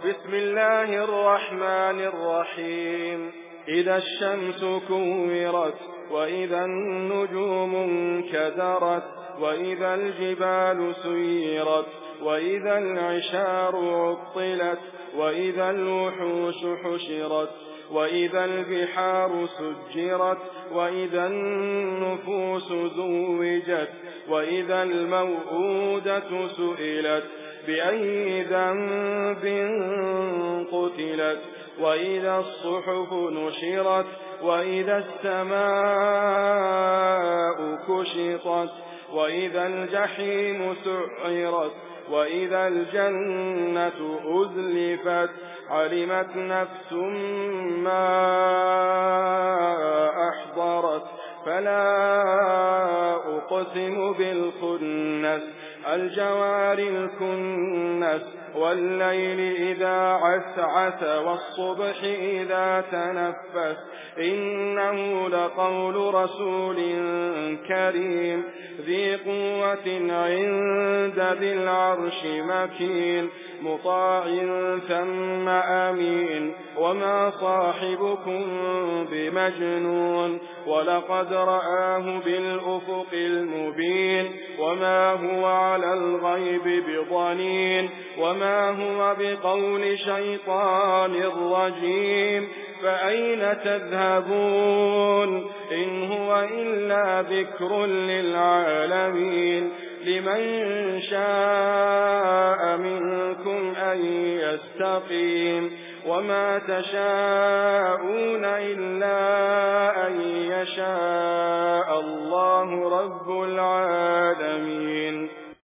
بسم الله الرحمن الرحيم إذا الشمس كورت وإذا النجوم انكدرت وإذا الجبال سيرت وإذا العشار عطلت وإذا الوحوش حشرت وإذا البحار سجرت وإذا النفوس زوجت وإذا الموءودة سئلت بأي ذنب قتلت وإذا الصحف نشرت وإذا السماء كشطت وإذا الجحيم سعرت وإذا الجنة أزلفت علمت نفس ما أحضرت فلا أقسم بالخنس الجوار الكنس والليل إذا عسعس والصبح إذا تنفس إنه لقول رسول كريم ذي قوة عند ذي العرش مكين مطاع ثم أمين وما صاحبكم بمجنون ولقد رآه بالأفق المبين وما هو على الغيب بضنين وما هو بقول شيطان رجيم فأين تذهبون إن هو إلا ذكر للعالمين لمن شاء منكم أن يستقيم وما تشاءون إلا أن يشاء الله رب العالمين.